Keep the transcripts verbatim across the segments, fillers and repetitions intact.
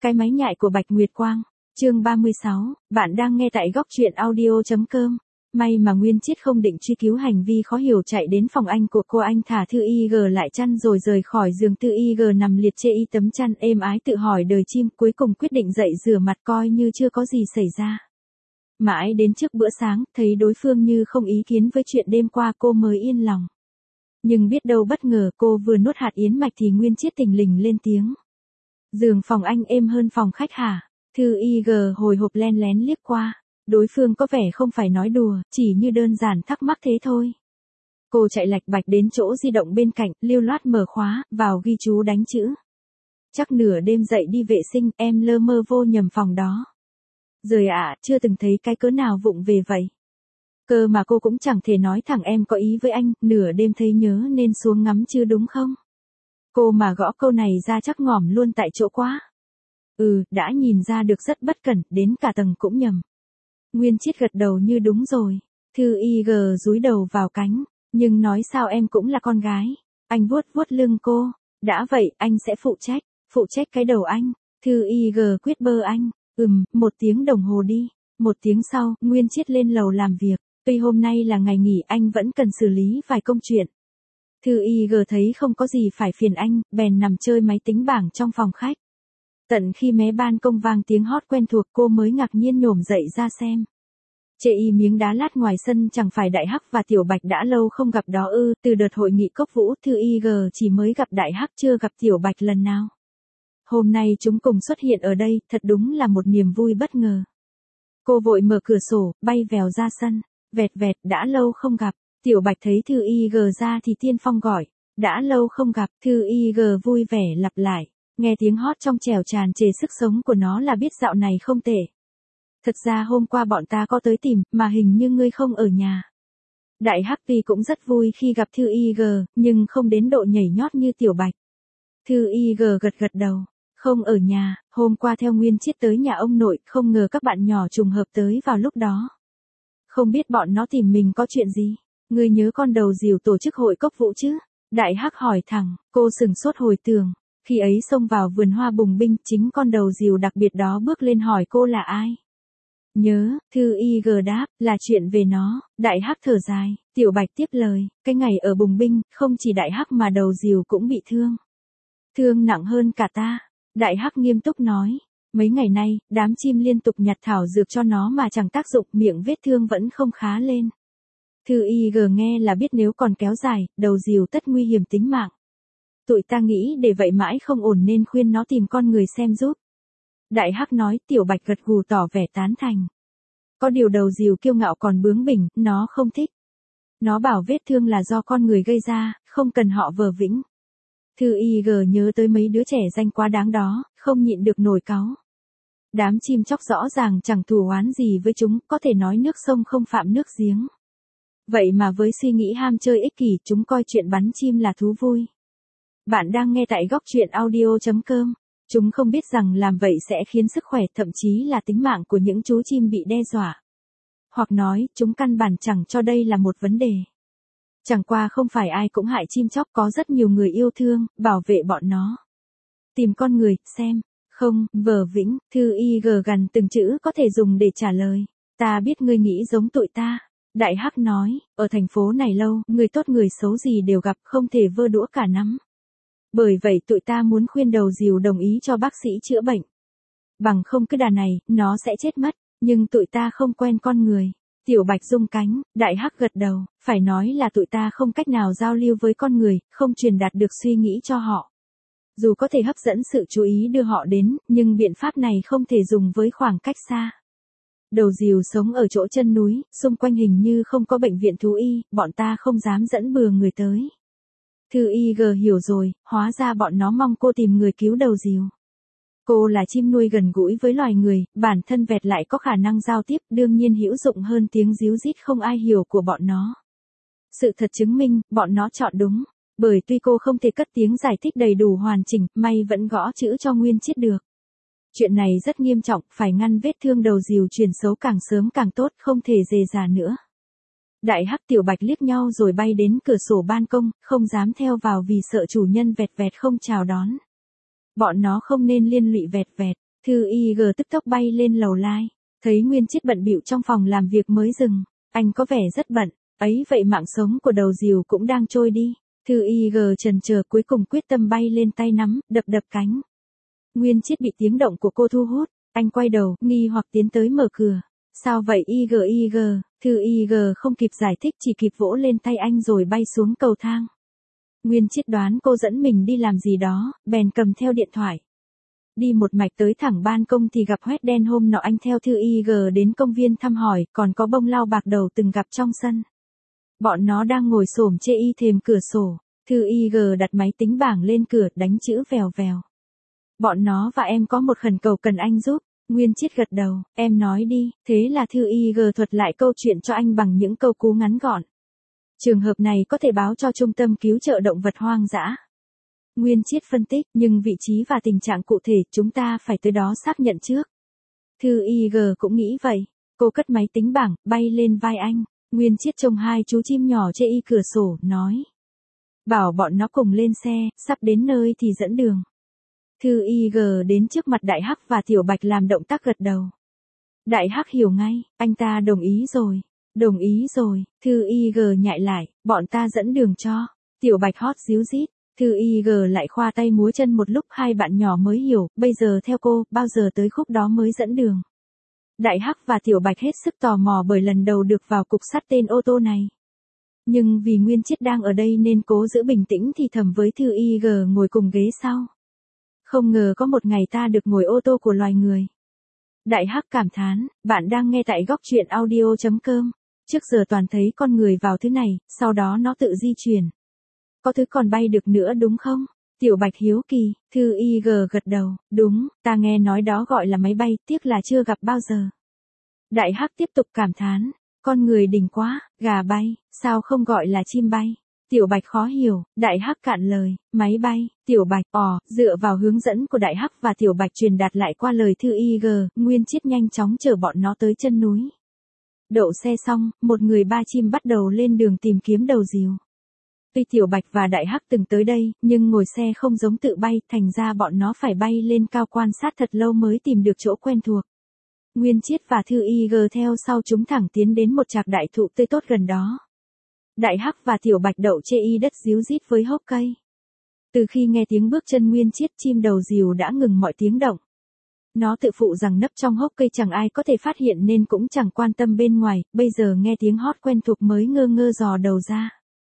Cái máy nhại của Bạch Nguyệt Quang. Chương ba mươi sáu, bạn đang nghe tại góc truyện audio.com. May mà Nguyên Chiết không định truy cứu hành vi khó hiểu chạy đến phòng anh của cô, anh thả Thư Y G lại chăn rồi rời khỏi giường. Thư Y G nằm liệt chê y tấm chăn êm ái tự hỏi đời chim, cuối cùng quyết định dậy rửa mặt coi như chưa có gì xảy ra. Mãi đến trước bữa sáng, thấy đối phương như không ý kiến với chuyện đêm qua cô mới yên lòng. Nhưng biết đâu bất ngờ cô vừa nuốt hạt yến mạch thì Nguyên Chiết thình lình lên tiếng. Giường phòng anh êm hơn phòng khách hả? Thư Y G hồi hộp len lén liếc qua. Đối phương có vẻ không phải nói đùa, chỉ như đơn giản thắc mắc thế thôi. Cô chạy lạch bạch đến chỗ di động bên cạnh, lưu loát mở khóa, vào ghi chú đánh chữ. Chắc nửa đêm dậy đi vệ sinh, em lơ mơ vô nhầm phòng đó. Rồi ạ, à, chưa từng thấy cái cớ nào vụng về vậy. Cơ mà cô cũng chẳng thể nói thẳng em có ý với anh, nửa đêm thấy nhớ nên xuống ngắm chứ đúng không? Cô mà gõ câu này ra chắc ngỏm luôn tại chỗ quá. Ừ, đã nhìn ra được rất bất cẩn, đến cả tầng cũng nhầm. Nguyên Chiết gật đầu như đúng rồi. Thư Y G dúi đầu vào cánh. Nhưng nói sao em cũng là con gái. Anh vuốt vuốt lưng cô. Đã vậy, anh sẽ phụ trách. Phụ trách cái đầu anh. Thư Y G quyết bơ anh. Ừm, một tiếng đồng hồ đi. Một tiếng sau, Nguyên Chiết lên lầu làm việc. Tuy hôm nay là ngày nghỉ, anh vẫn cần xử lý vài công chuyện. Thư Y G thấy không có gì phải phiền anh, bèn nằm chơi máy tính bảng trong phòng khách. Tận khi mé ban công vang tiếng hót quen thuộc cô mới ngạc nhiên nhổm dậy ra xem. Chê y miếng đá lát ngoài sân chẳng phải Đại Hắc và Tiểu Bạch đã lâu không gặp đó ư? Từ đợt hội nghị Cốc Vũ, Thư Y G chỉ mới gặp Đại Hắc chưa gặp Tiểu Bạch lần nào. Hôm nay chúng cùng xuất hiện ở đây, thật đúng là một niềm vui bất ngờ. Cô vội mở cửa sổ, bay vèo ra sân. Vẹt vẹt, đã lâu không gặp. Tiểu Bạch thấy Thư Y G ra thì tiên phong gọi. Đã lâu không gặp. Thư Y G vui vẻ lặp lại. Nghe tiếng hót trong trẻo tràn trề sức sống của nó là biết dạo này không tệ. Thật ra hôm qua bọn ta có tới tìm, mà hình như ngươi không ở nhà. Đại Hắc tuy cũng rất vui khi gặp Thư Y G, nhưng không đến độ nhảy nhót như Tiểu Bạch. Thư Y G gật gật đầu. Không ở nhà, hôm qua theo Nguyên Chiết tới nhà ông nội, không ngờ các bạn nhỏ trùng hợp tới vào lúc đó. Không biết bọn nó tìm mình có chuyện gì? Ngươi nhớ con đầu rìu tổ chức hội Cốc Vũ chứ? Đại Hắc hỏi thẳng, cô sừng sốt hồi tưởng. Khi ấy xông vào vườn hoa bùng binh, chính con đầu rìu đặc biệt đó bước lên hỏi cô là ai. Nhớ, Thư Y G đáp, là chuyện về nó. Đại Hắc thở dài. Tiểu Bạch tiếp lời, cái ngày ở bùng binh, không chỉ Đại Hắc mà đầu rìu cũng bị thương. Thương nặng hơn cả ta. Đại Hắc nghiêm túc nói. Mấy ngày nay, đám chim liên tục nhặt thảo dược cho nó mà chẳng tác dụng, miệng vết thương vẫn không khá lên. Thư Y G nghe là biết nếu còn kéo dài, đầu rìu tất nguy hiểm tính mạng. Tụi ta nghĩ để vậy mãi không ổn nên khuyên nó tìm con người xem giúp. Đại Hắc nói. Tiểu Bạch gật gù tỏ vẻ tán thành. Có điều đầu rìu kiêu ngạo còn bướng bỉnh, nó không thích. Nó bảo vết thương là do con người gây ra, không cần họ vờ vĩnh. Thư Y G nhớ tới mấy đứa trẻ danh quá đáng đó, không nhịn được nổi cáu. Đám chim chóc rõ ràng chẳng thù oán gì với chúng, có thể nói nước sông không phạm nước giếng. Vậy mà với suy nghĩ ham chơi ích kỷ, chúng coi chuyện bắn chim là thú vui. Bạn đang nghe tại góc truyện audio.com. Chúng không biết rằng làm vậy sẽ khiến sức khỏe, thậm chí là tính mạng của những chú chim bị đe dọa. Hoặc nói, chúng căn bản chẳng cho đây là một vấn đề. Chẳng qua không phải ai cũng hại chim chóc, có rất nhiều người yêu thương, bảo vệ bọn nó. Tìm con người, xem, không, vờ vĩnh. Thư Y G gần từng chữ có thể dùng để trả lời. Ta biết ngươi nghĩ giống tụi ta. Đại Hắc nói, ở thành phố này lâu, người tốt người xấu gì đều gặp, không thể vơ đũa cả nắm. Bởi vậy tụi ta muốn khuyên đầu rìu đồng ý cho bác sĩ chữa bệnh. Bằng không cái đà này, nó sẽ chết mất, nhưng tụi ta không quen con người. Tiểu Bạch rung cánh, Đại Hắc gật đầu, phải nói là tụi ta không cách nào giao lưu với con người, không truyền đạt được suy nghĩ cho họ. Dù có thể hấp dẫn sự chú ý đưa họ đến, nhưng biện pháp này không thể dùng với khoảng cách xa. Đầu rìu sống ở chỗ chân núi, xung quanh hình như không có bệnh viện thú y, bọn ta không dám dẫn bừa người tới. Thư Y G hiểu rồi, hóa ra bọn nó mong cô tìm người cứu đầu rìu. Cô là chim nuôi gần gũi với loài người, bản thân vẹt lại có khả năng giao tiếp, đương nhiên hữu dụng hơn tiếng ríu rít không ai hiểu của bọn nó. Sự thật chứng minh, bọn nó chọn đúng. Bởi tuy cô không thể cất tiếng giải thích đầy đủ hoàn chỉnh, may vẫn gõ chữ cho Nguyên Chiết được. Chuyện này rất nghiêm trọng, phải ngăn vết thương đầu rìu chuyển xấu càng sớm càng tốt, không thể dề dà nữa. Đại Hắc Tiểu Bạch liếc nhau rồi bay đến cửa sổ ban công, không dám theo vào vì sợ chủ nhân vẹt vẹt không chào đón. Bọn nó không nên liên lụy vẹt vẹt. Thư Y G tức tốc bay lên lầu lai, thấy Nguyên Chiết bận bịu trong phòng làm việc mới dừng, anh có vẻ rất bận, ấy vậy mạng sống của đầu dìu cũng đang trôi đi. Thư Y G chần chờ cuối cùng quyết tâm bay lên tay nắm, đập đập cánh. Nguyên Chiết bị tiếng động của cô thu hút, anh quay đầu, nghi hoặc tiến tới mở cửa. Sao vậy Y G Y G, Thư Y G không kịp giải thích chỉ kịp vỗ lên tay anh rồi bay xuống cầu thang. Nguyên Chiết đoán cô dẫn mình đi làm gì đó, bèn cầm theo điện thoại. Đi một mạch tới thẳng ban công thì gặp Hoét đen hôm nọ anh theo Thư Y G đến công viên thăm hỏi, còn có Bông Lau bạc đầu từng gặp trong sân. Bọn nó đang ngồi xổm chê y thềm cửa sổ, Thư Y G đặt máy tính bảng lên cửa đánh chữ vèo vèo. Bọn nó và em có một khẩn cầu cần anh giúp. Nguyên Chiết gật đầu, em nói đi, thế là Thư Y G thuật lại câu chuyện cho anh bằng những câu cú ngắn gọn. Trường hợp này có thể báo cho trung tâm cứu trợ động vật hoang dã. Nguyên Chiết phân tích, nhưng vị trí và tình trạng cụ thể chúng ta phải tới đó xác nhận trước. Thư Y G cũng nghĩ vậy, cô cất máy tính bảng, bay lên vai anh. Nguyên Chiết trông hai chú chim nhỏ chê y cửa sổ, nói. Bảo bọn nó cùng lên xe, sắp đến nơi thì dẫn đường. Thư Y G đến trước mặt Đại Hắc và Tiểu Bạch làm động tác gật đầu. Đại Hắc hiểu ngay, anh ta đồng ý rồi. Đồng ý rồi, Thư Y G nhại lại, bọn ta dẫn đường cho. Tiểu Bạch hót díu dít, Thư Y G lại khoa tay múa chân một lúc hai bạn nhỏ mới hiểu, bây giờ theo cô, bao giờ tới khúc đó mới dẫn đường. Đại Hắc và Tiểu Bạch hết sức tò mò bởi lần đầu được vào cục sắt tên ô tô này. Nhưng vì Nguyên Chiết đang ở đây nên cố giữ bình tĩnh thì thầm với Thư Y G ngồi cùng ghế sau. Không ngờ có một ngày ta được ngồi ô tô của loài người. Đại Hắc cảm thán, bạn đang nghe tại góc truyện audio chấm com. Trước giờ toàn thấy con người vào thứ này, sau đó nó tự di chuyển. Có thứ còn bay được nữa đúng không? Tiểu Bạch hiếu kỳ, Thư Y G gật đầu, đúng, ta nghe nói đó gọi là máy bay, tiếc là chưa gặp bao giờ. Đại Hắc tiếp tục cảm thán, con người đỉnh quá, gà bay, sao không gọi là chim bay? Tiểu Bạch khó hiểu, Đại Hắc cạn lời, máy bay, Tiểu Bạch, ò, dựa vào hướng dẫn của Đại Hắc và Tiểu Bạch truyền đạt lại qua lời Thư Y G, Nguyên Chiết nhanh chóng chở bọn nó tới chân núi. Đậu xe xong, một người ba chim bắt đầu lên đường tìm kiếm đầu dìu. Tuy Tiểu Bạch và Đại Hắc từng tới đây, nhưng ngồi xe không giống tự bay, thành ra bọn nó phải bay lên cao quan sát thật lâu mới tìm được chỗ quen thuộc. Nguyên Chiết và Thư Y G theo sau chúng thẳng tiến đến một trạc đại thụ tươi tốt gần đó. Đại Hắc và Tiểu Bạch đậu chê y đất díu rít với hốc cây. Từ khi nghe tiếng bước chân Nguyên Chiết, chim đầu dìu đã ngừng mọi tiếng động. Nó tự phụ rằng nấp trong hốc cây chẳng ai có thể phát hiện nên cũng chẳng quan tâm bên ngoài, bây giờ nghe tiếng hót quen thuộc mới ngơ ngơ dò đầu ra.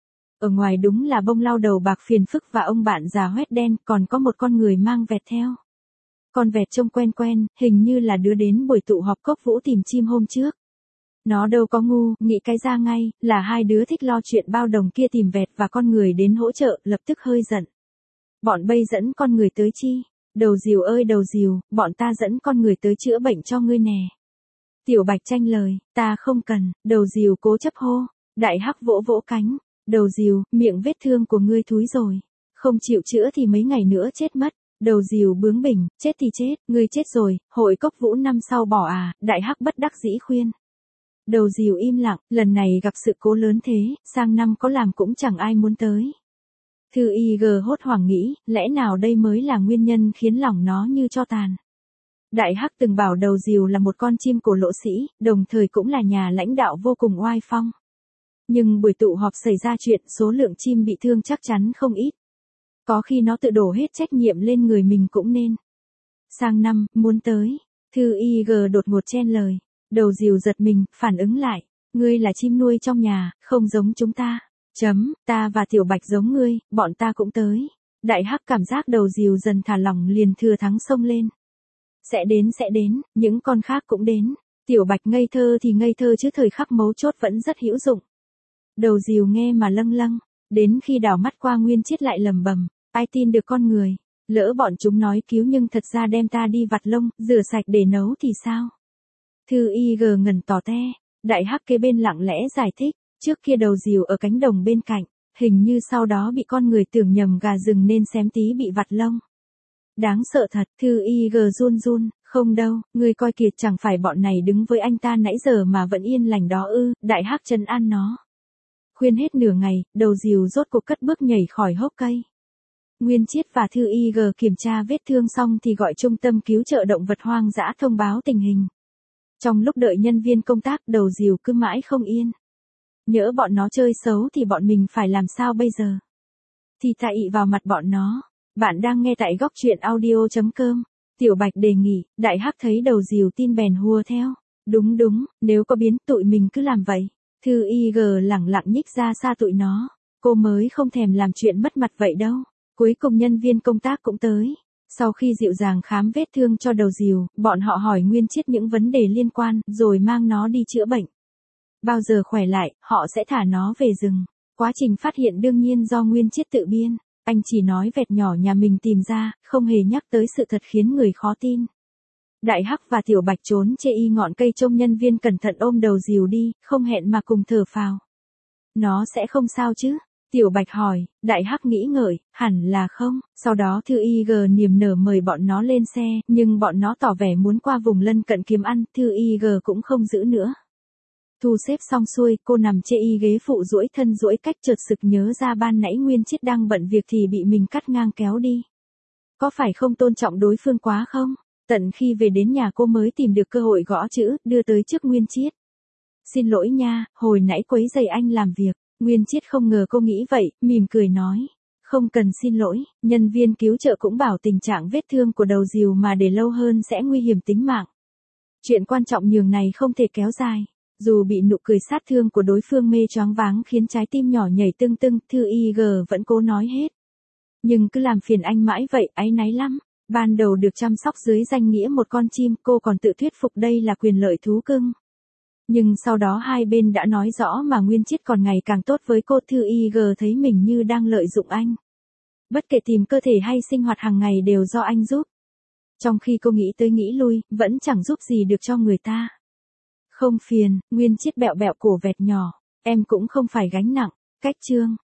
Ở ngoài đúng là Bông Lau đầu bạc phiền phức và ông bạn già Hoét đen, còn có một con người mang vẹt theo. Con vẹt trông quen quen, hình như là đứa đến buổi tụ họp cốc vũ tìm chim hôm trước. Nó đâu có ngu, nghĩ cái ra ngay, là hai đứa thích lo chuyện bao đồng kia tìm vẹt và con người đến hỗ trợ, lập tức hơi giận. Bọn bây dẫn con người tới chi? Đầu dìu ơi đầu dìu, bọn ta dẫn con người tới chữa bệnh cho ngươi nè. Tiểu Bạch tranh lời, ta không cần, đầu dìu cố chấp hô. Đại Hắc vỗ vỗ cánh, đầu dìu, miệng vết thương của ngươi thúi rồi. Không chịu chữa thì mấy ngày nữa chết mất. Đầu dìu bướng bỉnh, chết thì chết, ngươi chết rồi, hội cốc vũ năm sau bỏ à, Đại Hắc bất đắc dĩ khuyên. Đầu dìu im lặng, lần này gặp sự cố lớn thế, sang năm có làm cũng chẳng ai muốn tới. Thư Y G hốt hoảng nghĩ, lẽ nào đây mới là nguyên nhân khiến lòng nó như tro tàn. Đại Hắc từng bảo đầu dìu là một con chim cổ lỗ sĩ, đồng thời cũng là nhà lãnh đạo vô cùng oai phong. Nhưng buổi tụ họp xảy ra chuyện số lượng chim bị thương chắc chắn không ít. Có khi nó tự đổ hết trách nhiệm lên người mình cũng nên. Sang năm, muốn tới. Thư Y G đột ngột chen lời. Đầu dìu giật mình, phản ứng lại. Ngươi là chim nuôi trong nhà, không giống chúng ta. Chấm, ta và Tiểu Bạch giống ngươi, bọn ta cũng tới. Đại Hắc cảm giác đầu dìu dần thả lỏng liền thừa thắng xông lên. Sẽ đến sẽ đến, những con khác cũng đến. Tiểu Bạch ngây thơ thì ngây thơ chứ thời khắc mấu chốt vẫn rất hữu dụng. Đầu dìu nghe mà lâng lâng, đến khi đảo mắt qua Nguyên Chiết lại lầm bầm, ai tin được con người, lỡ bọn chúng nói cứu nhưng thật ra đem ta đi vặt lông, rửa sạch để nấu thì sao? Thư Y G ngẩn tỏ te, Đại Hắc kế bên lặng lẽ giải thích, trước kia đầu dìu ở cánh đồng bên cạnh, hình như sau đó bị con người tưởng nhầm gà rừng nên xém tí bị vặt lông. Đáng sợ thật, Thư Y G run run, không đâu, ngươi coi kìa chẳng phải bọn này đứng với anh ta nãy giờ mà vẫn yên lành đó ư, Đại Hắc trấn an nó. Khuyên hết nửa ngày, đầu dìu rốt cuộc cất bước nhảy khỏi hốc cây. Nguyên Chiết và Thư Y G kiểm tra vết thương xong thì gọi trung tâm cứu trợ động vật hoang dã thông báo tình hình. Trong lúc đợi nhân viên công tác, đầu dìu cứ mãi không yên. Nhỡ bọn nó chơi xấu thì bọn mình phải làm sao bây giờ? Thì ta ị vào mặt bọn nó. Bạn đang nghe tại góc truyện audio chấm com. Tiểu Bạch đề nghị, Đại Hắc thấy đầu dìu tin bèn hùa theo. Đúng đúng, nếu có biến tụi mình cứ làm vậy. Thư Y G lẳng lặng nhích ra xa tụi nó. Cô mới không thèm làm chuyện mất mặt vậy đâu. Cuối cùng nhân viên công tác cũng tới. Sau khi dịu dàng khám vết thương cho đầu dìu, bọn họ hỏi Nguyên Chiết những vấn đề liên quan, rồi mang nó đi chữa bệnh. Bao giờ khỏe lại, họ sẽ thả nó về rừng. Quá trình phát hiện đương nhiên do Nguyên Chiết tự biên. Anh chỉ nói vẹt nhỏ nhà mình tìm ra, không hề nhắc tới sự thật khiến người khó tin. Đại Hắc và Tiểu Bạch trốn chê y ngọn cây trông nhân viên cẩn thận ôm đầu dìu đi, không hẹn mà cùng thở phào. Nó sẽ không sao chứ? Tiểu Bạch hỏi. Đại Hắc nghĩ ngợi, hẳn là không. Sau đó Thư Y G niềm nở mời bọn nó lên xe, nhưng bọn nó tỏ vẻ muốn qua vùng lân cận kiếm ăn, Thư Y G cũng không giữ nữa. Thu xếp xong xuôi, cô nằm chê y ghế phụ duỗi thân duỗi cách, chợt sực nhớ ra ban nãy Nguyên Chiết đang bận việc thì bị mình cắt ngang kéo đi. Có phải không tôn trọng đối phương quá không? Tận khi về đến nhà cô mới tìm được cơ hội gõ chữ, đưa tới trước Nguyên Chiết. Xin lỗi nha, hồi nãy quấy rầy anh làm việc. Nguyên Chiết không ngờ cô nghĩ vậy, mỉm cười nói. Không cần xin lỗi, nhân viên cứu trợ cũng bảo tình trạng vết thương của đầu dìu mà để lâu hơn sẽ nguy hiểm tính mạng. Chuyện quan trọng nhường này không thể kéo dài. Dù bị nụ cười sát thương của đối phương mê choáng váng khiến trái tim nhỏ nhảy tưng tưng, Thư Y G vẫn cố nói hết. Nhưng cứ làm phiền anh mãi vậy, áy náy lắm. Ban đầu được chăm sóc dưới danh nghĩa một con chim, cô còn tự thuyết phục đây là quyền lợi thú cưng. Nhưng sau đó hai bên đã nói rõ mà Nguyên Chiết còn ngày càng tốt với cô. Thư Y G thấy mình như đang lợi dụng anh. Bất kể tìm cơ thể hay sinh hoạt hàng ngày đều do anh giúp. Trong khi cô nghĩ tới nghĩ lui, vẫn chẳng giúp gì được cho người ta. Không phiền, Nguyên Chiết bẹo bẹo cổ vẹt nhỏ. Em cũng không phải gánh nặng. Cách chương.